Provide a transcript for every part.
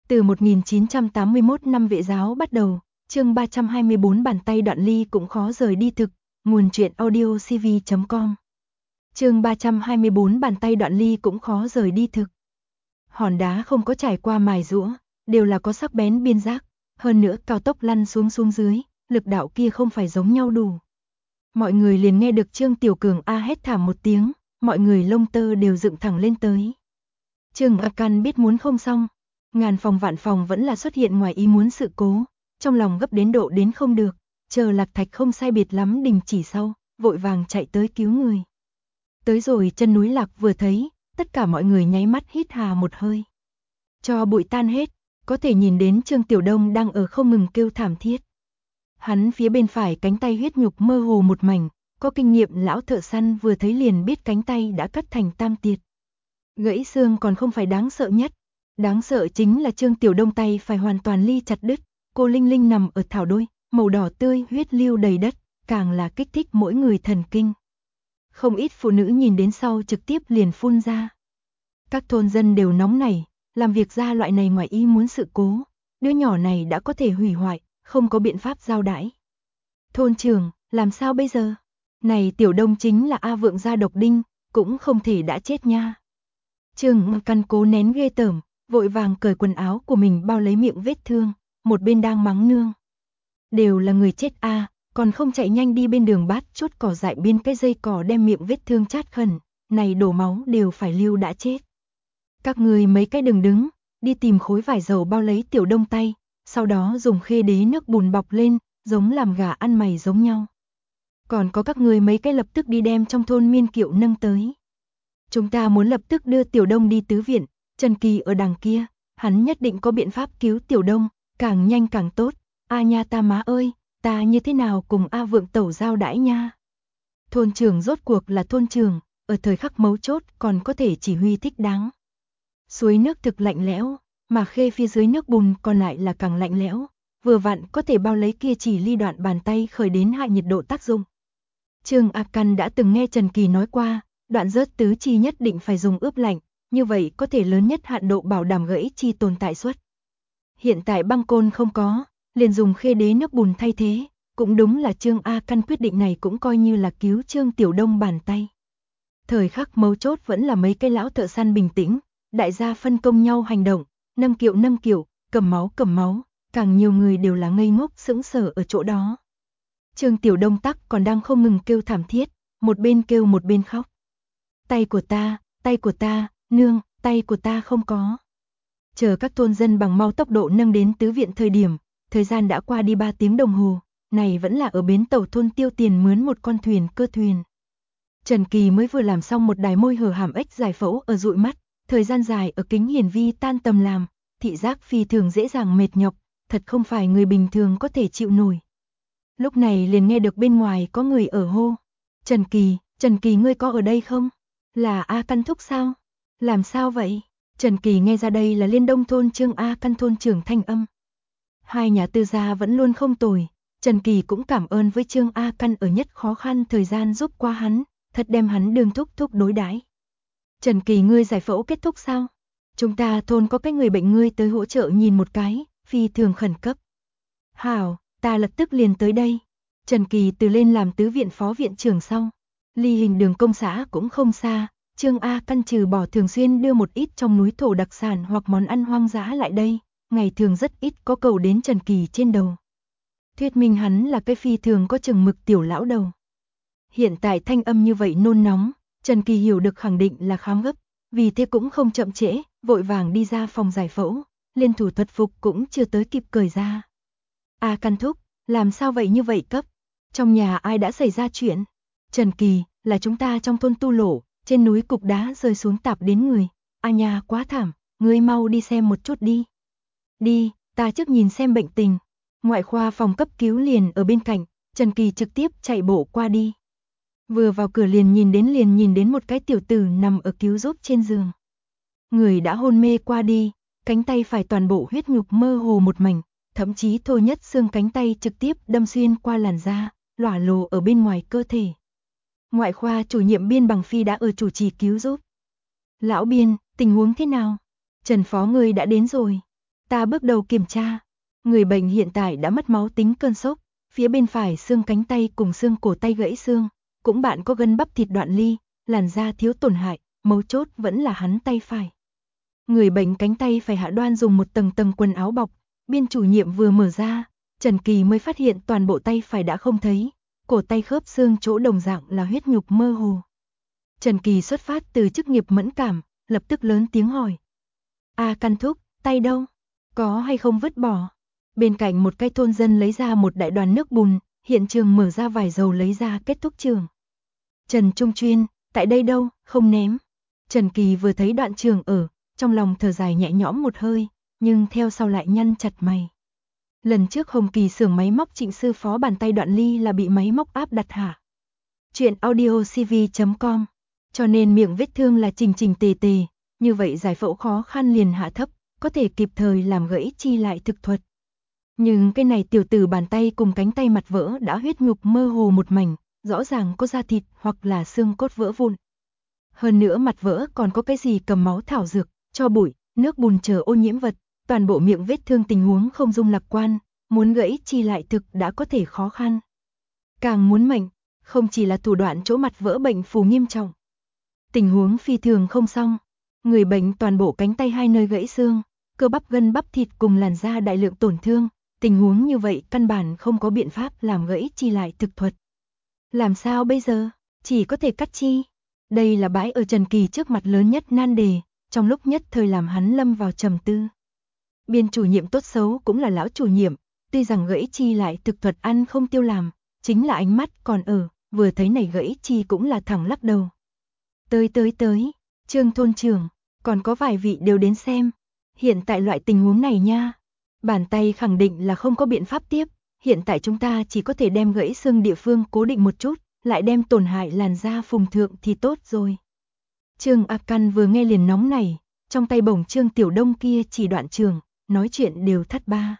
Từ 1981 năm Vệ giáo bắt đầu, chương 324 bàn tay Đoạn Ly cũng khó rời đi thực, nguồn truyện audio cv.com. Chương 324 bàn tay Đoạn Ly cũng khó rời đi thực. Hòn đá không có trải qua mài giũa, đều là có sắc bén biên giác, hơn nữa cao tốc lăn xuống dưới, lực đạo kia không phải giống nhau đủ. Mọi người liền nghe được Trương Tiểu Cường a hét thảm một tiếng, mọi người lông tơ đều dựng thẳng lên tới. Trương A Căn biết muốn không xong, ngàn phòng vạn phòng vẫn là xuất hiện ngoài ý muốn sự cố, trong lòng gấp đến độ đến không được, chờ Lạc Thạch không sai biệt lắm đình chỉ sau, vội vàng chạy tới cứu người. Tới rồi chân núi Lạc vừa thấy, tất cả mọi người nháy mắt hít hà một hơi. Cho bụi tan hết, có thể nhìn đến Trương Tiểu Đông đang ở không ngừng kêu thảm thiết. Hắn phía bên phải cánh tay huyết nhục mơ hồ một mảnh, có kinh nghiệm lão thợ săn vừa thấy liền biết cánh tay đã cắt thành tam tiệt. Gãy xương còn không phải đáng sợ nhất, đáng sợ chính là Trương Tiểu Đông tay phải hoàn toàn ly chặt đứt, cô Linh Linh nằm ở thảo đôi, màu đỏ tươi huyết lưu đầy đất, càng là kích thích mỗi người thần kinh. Không ít phụ nữ nhìn đến sau trực tiếp liền phun ra. Các thôn dân đều nóng nảy, làm việc ra loại này ngoài ý muốn sự cố, đứa nhỏ này đã có thể hủy hoại, không có biện pháp giao đãi. Thôn trưởng, làm sao bây giờ? Này Tiểu Đông chính là A Vượng gia độc đinh, cũng không thể đã chết nha. Trương Căn cố nén ghê tởm, vội vàng cởi quần áo của mình bao lấy miệng vết thương, một bên đang mắng nương. Đều là người chết a, còn không chạy nhanh đi bên đường bát chút cỏ dại biên cái dây cỏ đem miệng vết thương chát khẩn, này đổ máu đều phải lưu đã chết. Các người mấy cái đừng đứng, đi tìm khối vải dầu bao lấy Tiểu Đông tay, sau đó dùng khê đế nước bùn bọc lên, giống làm gà ăn mày giống nhau. Còn có các người mấy cái lập tức đi đem trong thôn miên kiệu nâng tới. Chúng ta muốn lập tức đưa Tiểu Đông đi tứ viện, Trần Kỳ ở đằng kia, hắn nhất định có biện pháp cứu Tiểu Đông, càng nhanh càng tốt. A nha ta má ơi, ta như thế nào cùng A Vượng tẩu giao đãi nha. Thôn trưởng rốt cuộc là thôn trưởng, ở thời khắc mấu chốt còn có thể chỉ huy thích đáng. Suối nước thực lạnh lẽo, mà khê phía dưới nước bùn còn lại là càng lạnh lẽo, vừa vặn có thể bao lấy kia chỉ ly đoạn bàn tay khởi đến hạ nhiệt độ tác dụng. Trương A Căn đã từng nghe Trần Kỳ nói qua, đoạn rớt tứ chi nhất định phải dùng ướp lạnh, như vậy có thể lớn nhất hạn độ bảo đảm gãy chi tồn tại suất. Hiện tại băng côn không có, liền dùng khê đế nước bùn thay thế, cũng đúng là Trương A Căn quyết định này cũng coi như là cứu Trương Tiểu Đông bàn tay. Thời khắc mấu chốt vẫn là mấy cái lão thợ săn bình tĩnh, đại gia phân công nhau hành động, nâng kiệu, cầm máu, càng nhiều người đều là ngây ngốc sững sờ ở chỗ đó. Trương Tiểu Đông tắc còn đang không ngừng kêu thảm thiết, một bên kêu một bên khóc. Tay của ta, nương, tay của ta không có. Chờ các thôn dân bằng mau tốc độ nâng đến tứ viện thời điểm, thời gian đã qua đi 3 tiếng đồng hồ, này vẫn là ở bến tàu thôn tiêu tiền mướn một con thuyền cơ thuyền. Trần Kỳ mới vừa làm xong một đài môi hở hàm ếch giải phẫu ở dụi mắt, thời gian dài ở kính hiển vi tan tầm làm, thị giác phi thường dễ dàng mệt nhọc, thật không phải người bình thường có thể chịu nổi. Lúc này liền nghe được bên ngoài có người ở hô. Trần Kỳ ngươi có ở đây không? Là A Căn thúc sao? Làm sao vậy? Trần Kỳ nghe ra đây là Liên Đông thôn Trương A Căn thôn trưởng thanh âm. Hai nhà tư gia vẫn luôn không tồi, Trần Kỳ cũng cảm ơn với Trương A Căn ở nhất khó khăn thời gian giúp qua hắn, thật đem hắn đương thúc đối đãi. Trần Kỳ ngươi giải phẫu kết thúc sao? Chúng ta thôn có cái người bệnh ngươi tới hỗ trợ nhìn một cái, phi thường khẩn cấp. Hảo, ta lập tức liền tới đây. Trần Kỳ từ lên làm tứ viện phó viện trưởng xong, ly hình đường công xã cũng không xa, Trương A Căn trừ bỏ thường xuyên đưa một ít trong núi thổ đặc sản hoặc món ăn hoang dã lại đây, ngày thường rất ít có cầu đến Trần Kỳ trên đầu. Thuyết minh hắn là cái phi thường có chừng mực tiểu lão đầu. Hiện tại thanh âm như vậy nôn nóng, Trần Kỳ hiểu được khẳng định là khám gấp, vì thế cũng không chậm trễ, vội vàng đi ra phòng giải phẫu, liên thủ thuật phục cũng chưa tới kịp cởi ra. A Căn thúc, làm sao vậy như vậy cấp? Trong nhà ai đã xảy ra chuyện? Trần Kỳ, là chúng ta trong thôn Tu Lỗ, trên núi cục đá rơi xuống tạp đến người. A nha quá thảm, ngươi mau đi xem một chút đi. Đi, ta trước nhìn xem bệnh tình. Ngoại khoa phòng cấp cứu liền ở bên cạnh, Trần Kỳ trực tiếp chạy bộ qua đi. Vừa vào cửa liền nhìn đến một cái tiểu tử nằm ở cứu giúp trên giường. Người đã hôn mê qua đi, cánh tay phải toàn bộ huyết nhục mơ hồ một mảnh, thậm chí thô nhất xương cánh tay trực tiếp đâm xuyên qua làn da, lỏa lồ ở bên ngoài cơ thể. Ngoại khoa chủ nhiệm Biên Bằng Phi đã ở chủ trì cứu giúp. Lão Biên, tình huống thế nào? Trần phó người đã đến rồi. Ta bước đầu kiểm tra. Người bệnh hiện tại đã mất máu tính cơn sốc, phía bên phải xương cánh tay cùng xương cổ tay gãy xương, cũng bạn có gân bắp thịt đoạn ly, làn da thiếu tổn hại, mấu chốt vẫn là hắn tay phải. Người bệnh cánh tay phải hạ đoan dùng một tầng tầng quần áo bọc, biên chủ nhiệm vừa mở ra, Trần Kỳ mới phát hiện toàn bộ tay phải đã không thấy, cổ tay khớp xương chỗ đồng dạng là huyết nhục mơ hồ. Trần Kỳ xuất phát từ chức nghiệp mẫn cảm, lập tức lớn tiếng hỏi. Căn thúc, tay đâu? Có hay không vứt bỏ? Bên cạnh một cái thôn dân lấy ra một đại đoàn nước bùn, hiện trường mở ra vải dầu lấy ra kết thúc trường. Trần Trung Chuyên, tại đây đâu, không ném. Trần Kỳ vừa thấy đoạn trường ở, trong lòng thở dài nhẹ nhõm một hơi, nhưng theo sau lại nhăn chặt mày. Lần trước Hồng Kỳ xưởng máy móc Trịnh sư phó bàn tay đoạn ly là bị máy móc áp đặt hả? Chuyện audiocv.com. Cho nên miệng vết thương là chỉnh chỉnh tề tề, như vậy giải phẫu khó khăn liền hạ thấp, có thể kịp thời làm gãy chi lại thực thuật. Nhưng cái này tiểu tử bàn tay cùng cánh tay mặt vỡ đã huyết nhục mơ hồ một mảnh, rõ ràng có da thịt hoặc là xương cốt vỡ vụn. Hơn nữa mặt vỡ còn có cái gì cầm máu thảo dược, cho bụi, nước bùn chờ ô nhiễm vật, toàn bộ miệng vết thương tình huống không dung lạc quan, muốn gãy chi lại thực đã có thể khó khăn. Càng muốn mệnh, không chỉ là thủ đoạn chỗ mặt vỡ bệnh phù nghiêm trọng. Tình huống phi thường không xong, người bệnh toàn bộ cánh tay hai nơi gãy xương, cơ bắp gân bắp thịt cùng làn da đại lượng tổn thương, tình huống như vậy căn bản không có biện pháp làm gãy chi lại thực thuật. Làm sao bây giờ? Chỉ có thể cắt chi. Đây là bãi ở Trần Kỳ trước mặt lớn nhất nan đề, trong lúc nhất thời làm hắn lâm vào trầm tư. Biên chủ nhiệm tốt xấu cũng là lão chủ nhiệm, tuy rằng gãy chi lại thực thuật ăn không tiêu làm, chính là ánh mắt còn ở, vừa thấy này gãy chi cũng là thẳng lắc đầu. Tới, Trương thôn trưởng, còn có vài vị đều đến xem. Hiện tại loại tình huống này nha, bàn tay khẳng định là không có biện pháp tiếp, hiện tại chúng ta chỉ có thể đem gãy xương địa phương cố định một chút, lại đem tổn hại làn da phùng thượng thì tốt rồi. Trương A Căn vừa nghe liền nóng nảy, trong tay bổng Trương Tiểu Đông kia chỉ đoạn trường, nói chuyện đều thắt ba.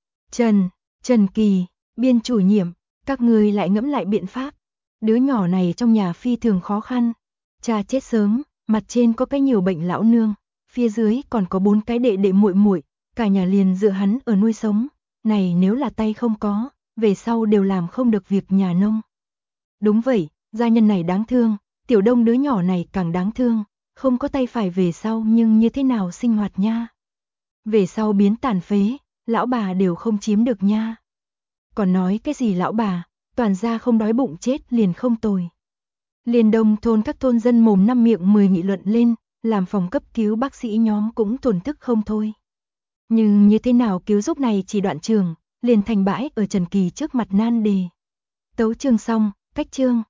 Trần Kỳ, biên chủ nhiệm, các người lại ngẫm lại biện pháp. Đứa nhỏ này trong nhà phi thường khó khăn, cha chết sớm, mặt trên có cái nhiều bệnh lão nương, phía dưới còn có 4 cái đệ đệ muội muội, cả nhà liền dựa hắn ở nuôi sống, này nếu là tay không có, về sau đều làm không được việc nhà nông. Đúng vậy, gia nhân này đáng thương, Tiểu Đông đứa nhỏ này càng đáng thương, không có tay phải về sau nhưng như thế nào sinh hoạt nha. Về sau biến tàn phế, lão bà đều không chiếm được nha. Còn nói cái gì lão bà, toàn gia không đói bụng chết liền không tồi. Liền Đông thôn các thôn dân mồm năm miệng 10 nghị luận lên, làm phòng cấp cứu bác sĩ nhóm cũng thổn thức không thôi. Nhưng như thế nào cứu giúp này chỉ đoạn trường, liền thành bãi ở Trần Kỳ trước mặt nan đề. Tấu chương xong, cách chương.